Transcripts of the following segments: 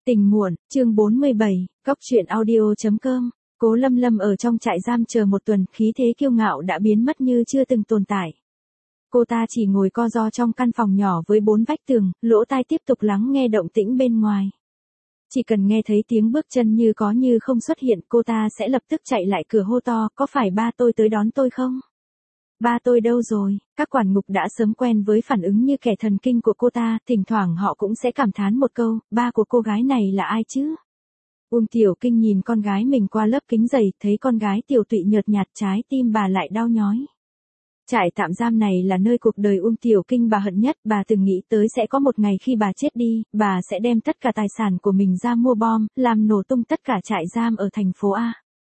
Tình muộn, chương 47, Cóc truyện audio.com. Cố Lâm Lâm ở trong trại giam chờ một tuần, khí thế kiêu ngạo đã biến mất như chưa từng tồn tại. Cô ta chỉ ngồi co ro trong căn phòng nhỏ với 4 vách tường, lỗ tai tiếp tục lắng nghe động tĩnh bên ngoài. Chỉ cần nghe thấy tiếng bước chân như có như không xuất hiện, cô ta sẽ lập tức chạy lại cửa hô to, có phải ba tôi tới đón tôi không? Ba tôi đâu rồi? Các quản ngục đã sớm quen với phản ứng như kẻ thần kinh của cô ta, thỉnh thoảng họ cũng sẽ cảm thán một câu, ba của cô gái này là ai chứ? Tiểu Kinh nhìn con gái mình qua lớp kính dày, thấy con gái tiểu tụy nhợt nhạt, trái tim bà lại đau nhói. Trại tạm giam này là nơi cuộc đời Tiểu Kinh bà hận nhất, bà từng nghĩ tới sẽ có một ngày khi bà chết đi, bà sẽ đem tất cả tài sản của mình ra mua bom, làm nổ tung tất cả trại giam ở thành phố A.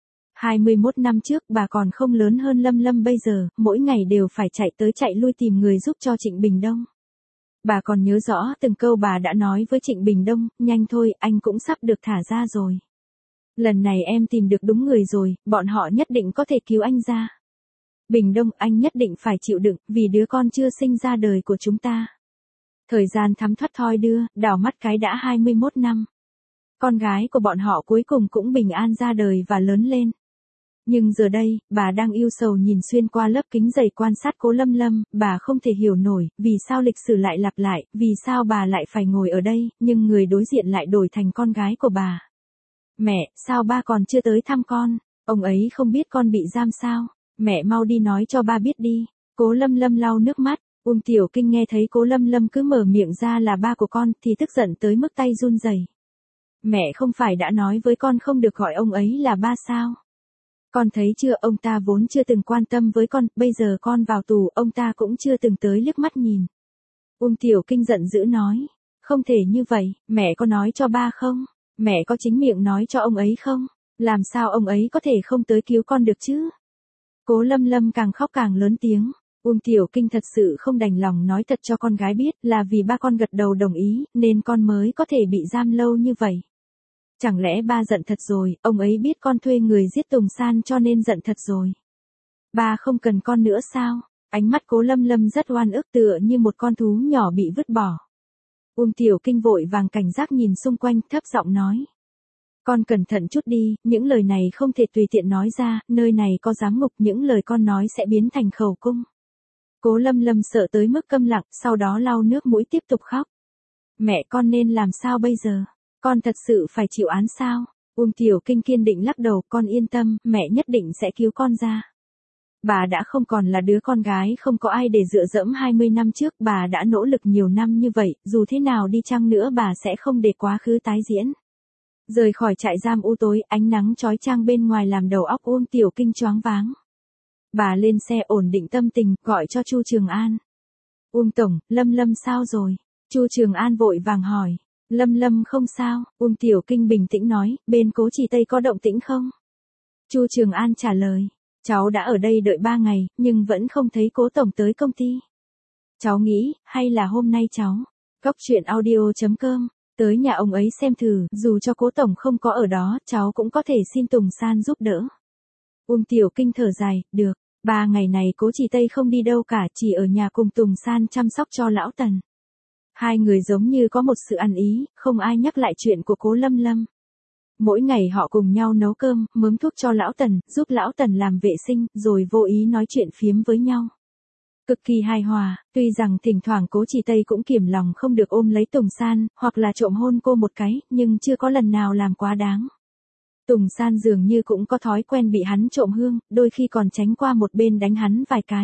21 năm trước bà còn không lớn hơn Lâm Lâm bây giờ, mỗi ngày đều phải chạy tới chạy lui tìm người giúp cho Trịnh Bình Đông. Bà còn nhớ rõ từng câu bà đã nói với Trịnh Bình Đông, nhanh thôi, anh cũng sắp được thả ra rồi. Lần này em tìm được đúng người rồi, bọn họ nhất định có thể cứu anh ra. Bình Đông, anh nhất định phải chịu đựng, vì đứa con chưa sinh ra đời của chúng ta. Thời gian thấm thoát thoi đưa, đảo mắt cái đã 21 năm. Con gái của bọn họ cuối cùng cũng bình an ra đời và lớn lên. Nhưng giờ đây, bà đang ưu sầu nhìn xuyên qua lớp kính dày quan sát Cố Lâm Lâm, bà không thể hiểu nổi, vì sao lịch sử lại lặp lại, vì sao bà lại phải ngồi ở đây, nhưng người đối diện lại đổi thành con gái của bà. Mẹ, sao ba còn chưa tới thăm con? Ông ấy không biết con bị giam sao? Mẹ mau đi nói cho ba biết đi. Cố Lâm Lâm lau nước mắt, Tiểu Kinh nghe thấy Cố Lâm Lâm cứ mở miệng ra là ba của con thì tức giận tới mức tay run rẩy. Mẹ không phải đã nói với con không được gọi ông ấy là ba sao? Con thấy chưa, ông ta vốn chưa từng quan tâm với con, bây giờ con vào tù, ông ta cũng chưa từng tới liếc mắt nhìn. Tiểu Kinh giận dữ nói, không thể như vậy, mẹ có nói cho ba không? Mẹ có chính miệng nói cho ông ấy không? Làm sao ông ấy có thể không tới cứu con được chứ? Cố Lâm Lâm càng khóc càng lớn tiếng. Tiểu Kinh thật sự không đành lòng nói thật cho con gái biết, là vì ba con gật đầu đồng ý, nên con mới có thể bị giam lâu như vậy. Chẳng lẽ ba giận thật rồi, ông ấy biết con thuê người giết Tùng San cho nên giận thật rồi. Ba không cần con nữa sao? Ánh mắt Cố Lâm Lâm rất oan ức, tựa như một con thú nhỏ bị vứt bỏ. Tiểu Kinh vội vàng cảnh giác nhìn xung quanh, thấp giọng nói. Con cẩn thận chút đi, những lời này không thể tùy tiện nói ra, nơi này có giám ngục, những lời con nói sẽ biến thành khẩu cung. Cố Lâm Lâm sợ tới mức câm lặng, sau đó lau nước mũi tiếp tục khóc. Mẹ, con nên làm sao bây giờ? Con thật sự phải chịu án sao? Tiểu Kinh kiên định lắc đầu, con yên tâm, mẹ nhất định sẽ cứu con ra. Bà đã không còn là đứa con gái không có ai để dựa dẫm 20 năm trước, bà đã nỗ lực nhiều năm như vậy, dù thế nào đi chăng nữa bà sẽ không để quá khứ tái diễn. Rời khỏi trại giam u tối, ánh nắng chói chang bên ngoài làm đầu óc Tiểu Kinh choáng váng. Bà lên xe ổn định tâm tình, gọi cho Chu Trường An. Tổng, Lâm Lâm sao rồi? Chu Trường An vội vàng hỏi. Lâm Lâm không sao, Tiểu Kinh bình tĩnh nói, bên Cố Trì Tây có động tĩnh không? Chu Trường An trả lời, cháu đã ở đây đợi 3 ngày, nhưng vẫn không thấy Cố Tổng tới công ty. Cháu nghĩ, hay là hôm nay cháu, Cóc truyện audio.com, tới nhà ông ấy xem thử, dù cho Cố Tổng không có ở đó, cháu cũng có thể xin Tùng San giúp đỡ. Tiểu Kinh thở dài, được, 3 ngày này Cố Trì Tây không đi đâu cả, chỉ ở nhà cùng Tùng San chăm sóc cho lão Tần. Hai người giống như có một sự ăn ý, không ai nhắc lại chuyện của Cố Lâm Lâm. Mỗi ngày họ cùng nhau nấu cơm, mớm thuốc cho lão Tần, giúp lão Tần làm vệ sinh, rồi vô ý nói chuyện phiếm với nhau. Cực kỳ hài hòa, tuy rằng thỉnh thoảng Cố Trì Tây cũng kiềm lòng không được ôm lấy Tùng San, hoặc là trộm hôn cô một cái, nhưng chưa có lần nào làm quá đáng. Tùng San dường như cũng có thói quen bị hắn trộm hương, đôi khi còn tránh qua một bên đánh hắn vài cái.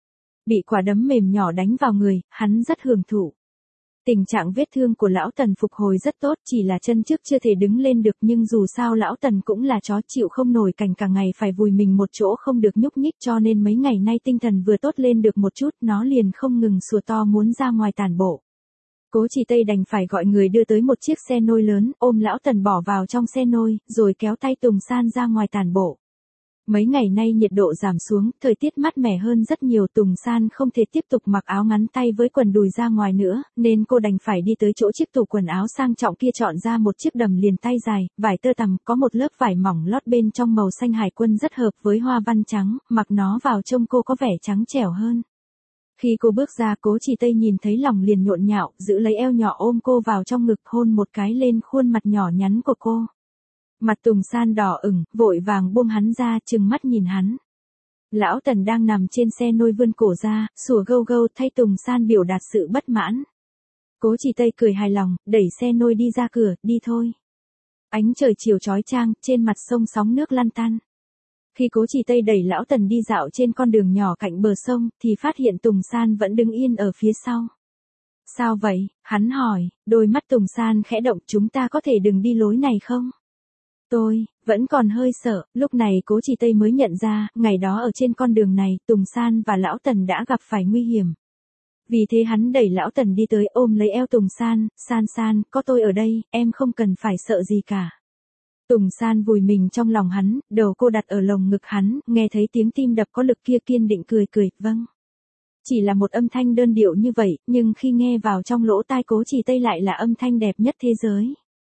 Bị quả đấm mềm nhỏ đánh vào người, hắn rất hưởng thụ. Tình trạng vết thương của lão Tần phục hồi rất tốt, chỉ là chân trước chưa thể đứng lên được, nhưng dù sao lão Tần cũng là chó chịu không nổi cảnh cả ngày phải vùi mình một chỗ không được nhúc nhích, cho nên mấy ngày nay tinh thần vừa tốt lên được một chút, nó liền không ngừng sủa to muốn ra ngoài tản bộ. Cố Trì Tây đành phải gọi người đưa tới một chiếc xe nôi lớn, ôm lão Tần bỏ vào trong xe nôi, rồi kéo tay Tùng San ra ngoài tản bộ. Mấy ngày nay nhiệt độ giảm xuống, thời tiết mát mẻ hơn rất nhiều, Tùng San không thể tiếp tục mặc áo ngắn tay với quần đùi ra ngoài nữa, nên cô đành phải đi tới chỗ chiếc tủ quần áo sang trọng kia chọn ra một chiếc đầm liền tay dài, vải tơ tằm, có một lớp vải mỏng lót bên trong màu xanh hải quân rất hợp với hoa văn trắng, mặc nó vào trông cô có vẻ trắng trẻo hơn. Khi cô bước ra, Cố Chỉ Tây nhìn thấy lòng liền nhộn nhạo, giữ lấy eo nhỏ ôm cô vào trong ngực, hôn một cái lên khuôn mặt nhỏ nhắn của cô. Mặt Tùng San đỏ ửng, vội vàng buông hắn ra, trừng mắt nhìn hắn. Lão Tần đang nằm trên xe nôi vươn cổ ra, sủa gâu gâu thay Tùng San biểu đạt sự bất mãn. Cố Chỉ Tây cười hài lòng, đẩy xe nôi đi ra cửa, đi thôi. Ánh trời chiều chói chang, trên mặt sông sóng nước lăn tăn. Khi Cố Chỉ Tây đẩy Lão Tần đi dạo trên con đường nhỏ cạnh bờ sông, thì phát hiện Tùng San vẫn đứng yên ở phía sau. Sao vậy? Hắn hỏi, đôi mắt Tùng San khẽ động, chúng ta có thể đừng đi lối này không? Tôi vẫn còn hơi sợ. Lúc này Cố Chỉ Tây mới nhận ra, ngày đó ở trên con đường này, Tùng San và Lão Tần đã gặp phải nguy hiểm. Vì thế hắn đẩy Lão Tần đi tới, ôm lấy eo Tùng San, San San, có tôi ở đây, em không cần phải sợ gì cả. Tùng San vùi mình trong lòng hắn, đầu cô đặt ở lồng ngực hắn, nghe thấy tiếng tim đập có lực kia, kiên định cười cười, vâng. Chỉ là một âm thanh đơn điệu như vậy, nhưng khi nghe vào trong lỗ tai Cố Chỉ Tây lại là âm thanh đẹp nhất thế giới.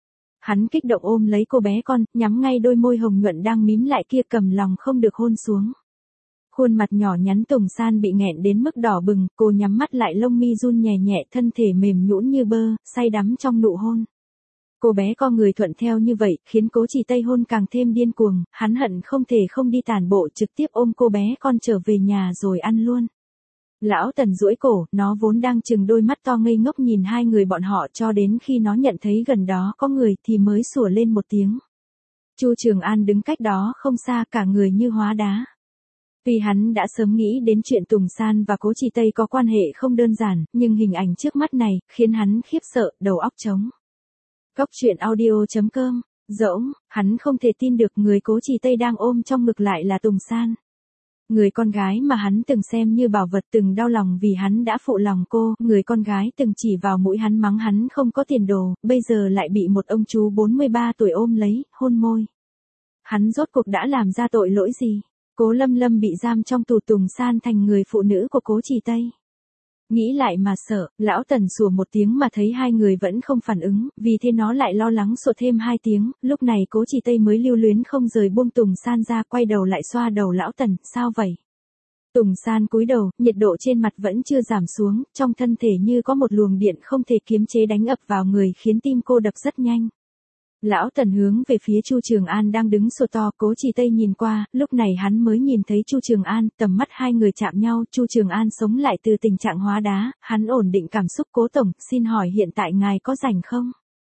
Hắn kích động ôm lấy cô bé con, nhắm ngay đôi môi hồng nhuận đang mím lại kia, cầm lòng không được hôn xuống. Khuôn mặt nhỏ nhắn Tùng San bị nghẹn đến mức đỏ bừng, cô nhắm mắt lại, lông mi run nhẹ nhẹ, thân thể mềm nhũn như bơ, say đắm trong nụ hôn. Cô bé co người thuận theo như vậy, khiến Cố Chỉ Tây hôn càng thêm điên cuồng, hắn hận không thể không đi tản bộ, trực tiếp ôm cô bé con trở về nhà rồi ăn luôn. Lão Tần duỗi cổ, nó vốn đang trừng đôi mắt to ngây ngốc nhìn hai người bọn họ, cho đến khi nó nhận thấy gần đó có người thì mới sủa lên một tiếng. Chu Trường An đứng cách đó không xa, cả người như hóa đá. Vì hắn đã sớm nghĩ đến chuyện Tùng San và Cố Chỉ Tây có quan hệ không đơn giản, nhưng hình ảnh trước mắt này khiến hắn khiếp sợ, đầu óc trống. Cốc truyện audio.com, rỗng, hắn không thể tin được người Cố Chỉ Tây đang ôm trong ngực lại là Tùng San. Người con gái mà hắn từng xem như bảo vật, từng đau lòng vì hắn đã phụ lòng cô, người con gái từng chỉ vào mũi hắn mắng hắn không có tiền đồ, bây giờ lại bị một ông chú 43 tuổi ôm lấy, hôn môi. Hắn rốt cuộc đã làm ra tội lỗi gì? Cố Lâm Lâm bị giam trong tù, Tùng San thành người phụ nữ của Cố Chỉ Tây. Nghĩ lại mà sợ, Lão Tần sủa một tiếng mà thấy hai người vẫn không phản ứng, vì thế nó lại lo lắng sủa thêm 2 tiếng, lúc này Cố Chỉ Tây mới lưu luyến không rời buông Tùng San ra, quay đầu lại xoa đầu Lão Tần, sao vậy? Tùng San cúi đầu, nhiệt độ trên mặt vẫn chưa giảm xuống, trong thân thể như có một luồng điện không thể kiềm chế đánh ập vào người, khiến tim cô đập rất nhanh. Lão Tần hướng về phía Chu Trường An đang đứng sủa to, Cố Chỉ Tây nhìn qua, lúc này hắn mới nhìn thấy Chu Trường An, tầm mắt hai người chạm nhau, Chu Trường An sống lại từ tình trạng hóa đá, hắn ổn định cảm xúc, Cố Tổng, xin hỏi hiện tại ngài có rảnh không?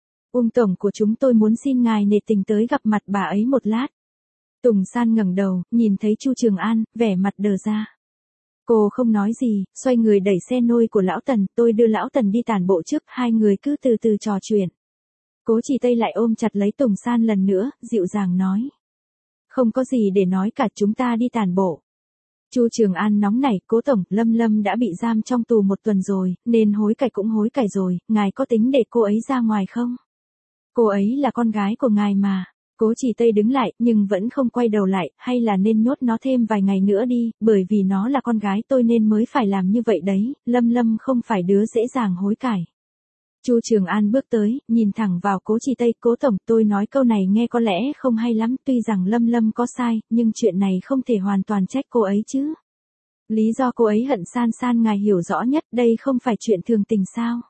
Tổng của chúng tôi muốn xin ngài nể tình tới gặp mặt bà ấy một lát. Tùng San ngẩng đầu, nhìn thấy Chu Trường An, vẻ mặt đờ ra. Cô không nói gì, xoay người đẩy xe nôi của Lão Tần, tôi đưa Lão Tần đi tản bộ trước, hai người cứ từ từ trò chuyện. Cố Chỉ Tây lại ôm chặt lấy Tùng San lần nữa, dịu dàng nói. Không có gì để nói cả, chúng ta đi tản bộ. Chu Trường An nóng nảy, Cố Tổng, Lâm Lâm đã bị giam trong tù 1 tuần rồi, nên hối cải cũng hối cải rồi, ngài có tính để cô ấy ra ngoài không? Cô ấy là con gái của ngài mà. Cố Chỉ Tây đứng lại, nhưng vẫn không quay đầu lại, hay là nên nhốt nó thêm vài ngày nữa đi, bởi vì nó là con gái tôi nên mới phải làm như vậy đấy, Lâm Lâm không phải đứa dễ dàng hối cải. Chu Trường An bước tới, nhìn thẳng vào Cố Chỉ Tây, Cố Tổng, tôi nói câu này nghe có lẽ không hay lắm, tuy rằng Lâm Lâm có sai, nhưng chuyện này không thể hoàn toàn trách cô ấy chứ. Lý do cô ấy hận San San ngài hiểu rõ nhất, đây không phải chuyện thường tình sao?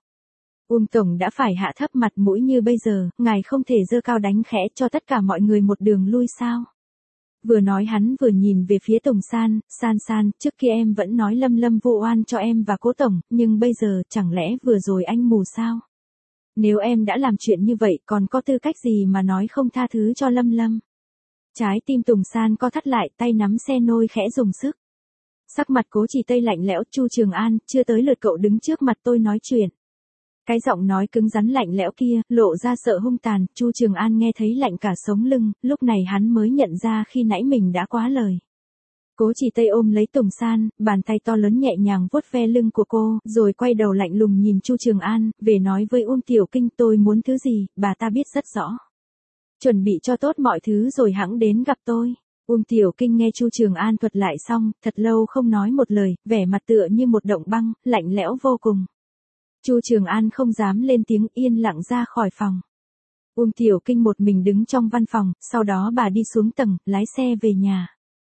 Tổng đã phải hạ thấp mặt mũi như bây giờ, ngài không thể giơ cao đánh khẽ cho tất cả mọi người một đường lui sao? Vừa nói hắn vừa nhìn về phía Tùng San, San San, trước kia em vẫn nói Lâm Lâm vu oan cho em và Cố Tổng, nhưng bây giờ, chẳng lẽ vừa rồi anh mù sao? Nếu em đã làm chuyện như vậy, còn có tư cách gì mà nói không tha thứ cho Lâm Lâm? Trái tim Tùng San co thắt lại, tay nắm xe nôi khẽ dùng sức. Sắc mặt Cố Chỉ Tây lạnh lẽo, Chu Trường An, chưa tới lượt cậu đứng trước mặt tôi nói chuyện. Cái giọng nói cứng rắn lạnh lẽo kia, lộ ra sợ hung tàn, Chu Trường An nghe thấy lạnh cả sống lưng, lúc này hắn mới nhận ra khi nãy mình đã quá lời. Cố Chỉ Tây ôm lấy Tùng San, bàn tay to lớn nhẹ nhàng vuốt ve lưng của cô, rồi quay đầu lạnh lùng nhìn Chu Trường An, về nói với Tiểu Kinh tôi muốn thứ gì, bà ta biết rất rõ. Chuẩn bị cho tốt mọi thứ rồi hẵng đến gặp tôi. Tiểu Kinh nghe Chu Trường An thuật lại xong, thật lâu không nói một lời, vẻ mặt tựa như một động băng, lạnh lẽo vô cùng. Chu Trường An không dám lên tiếng, yên lặng ra khỏi phòng. Tiểu Kinh một mình đứng trong văn phòng, sau đó bà đi xuống tầng, lái xe về nhà.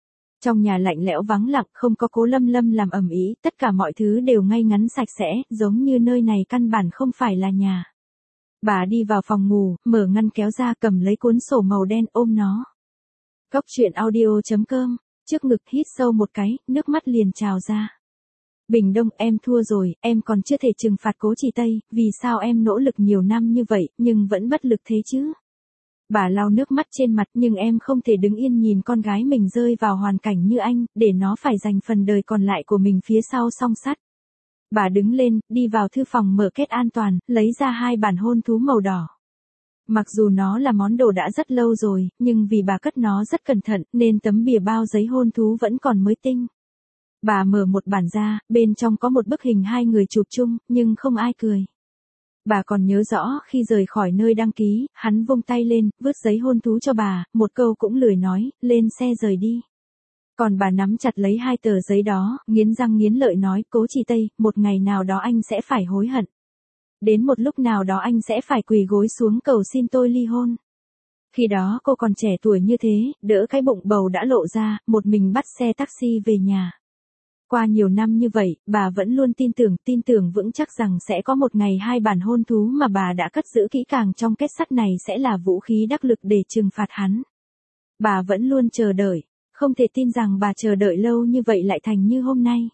Trong nhà lạnh lẽo vắng lặng, không có Cố Lâm Lâm làm ầm ĩ, tất cả mọi thứ đều ngay ngắn sạch sẽ, giống như nơi này căn bản không phải là nhà. Bà đi vào phòng ngủ, mở ngăn kéo ra, cầm lấy cuốn sổ màu đen ôm nó. Cốc truyện audio.com, trước ngực hít sâu một cái, nước mắt liền trào ra. Bình Đông, em thua rồi, em còn chưa thể trừng phạt Cố Chỉ Tây, vì sao em nỗ lực nhiều năm như vậy, nhưng vẫn bất lực thế chứ? Bà lau nước mắt trên mặt, nhưng em không thể đứng yên nhìn con gái mình rơi vào hoàn cảnh như anh, để nó phải dành phần đời còn lại của mình phía sau song sắt. Bà đứng lên, đi vào thư phòng mở kết an toàn, lấy ra 2 bản hôn thú màu đỏ. Mặc dù nó là món đồ đã rất lâu rồi, nhưng vì bà cất nó rất cẩn thận, nên tấm bìa bao giấy hôn thú vẫn còn mới tinh. Bà mở một bản ra, bên trong có một bức hình 2 người chụp chung, nhưng không ai cười. Bà còn nhớ rõ, khi rời khỏi nơi đăng ký, hắn vung tay lên, vứt giấy hôn thú cho bà, một câu cũng lười nói, lên xe rời đi. Còn bà nắm chặt lấy 2 tờ giấy đó, nghiến răng nghiến lợi nói, Cố Chỉ Tây, một ngày nào đó anh sẽ phải hối hận. Đến một lúc nào đó anh sẽ phải quỳ gối xuống cầu xin tôi ly hôn. Khi đó cô còn trẻ tuổi như thế, đỡ cái bụng bầu đã lộ ra, một mình bắt xe taxi về nhà. Qua nhiều năm như vậy, bà vẫn luôn tin tưởng vững chắc rằng sẽ có một ngày 2 bản hôn thú mà bà đã cất giữ kỹ càng trong kết sắt này sẽ là vũ khí đắc lực để trừng phạt hắn. Bà vẫn luôn chờ đợi, không thể tin rằng bà chờ đợi lâu như vậy lại thành như hôm nay.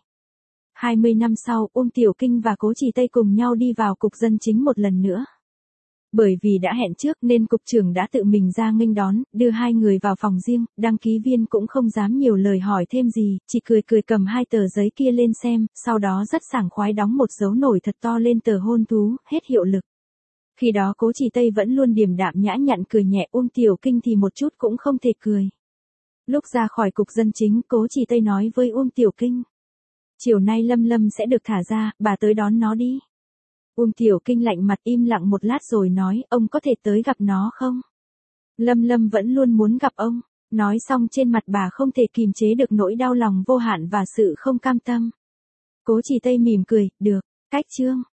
20 năm sau, Tiểu Kinh và Cố Chỉ Tây cùng nhau đi vào cục dân chính một lần nữa. Bởi vì đã hẹn trước nên cục trưởng đã tự mình ra nghênh đón, đưa 2 người vào phòng riêng, đăng ký viên cũng không dám nhiều lời hỏi thêm gì, chỉ cười cầm 2 tờ giấy kia lên xem, sau đó rất sảng khoái đóng một dấu nổi thật to lên tờ hôn thú, hết hiệu lực. Khi đó Cố Chỉ Tây vẫn luôn điềm đạm nhã nhặn cười nhẹ, Tiểu Kinh thì một chút cũng không thể cười. Lúc ra khỏi cục dân chính, Cố Chỉ Tây nói với Tiểu Kinh. Chiều nay Lâm Lâm sẽ được thả ra, bà tới đón nó đi. Tiểu Kinh lạnh mặt im lặng một lát rồi nói, ông có thể tới gặp nó không? Lâm Lâm vẫn luôn muốn gặp ông. Nói xong trên mặt bà không thể kìm chế được nỗi đau lòng vô hạn và sự không cam tâm. Cố Chỉ Tây mỉm cười, được, cách chương.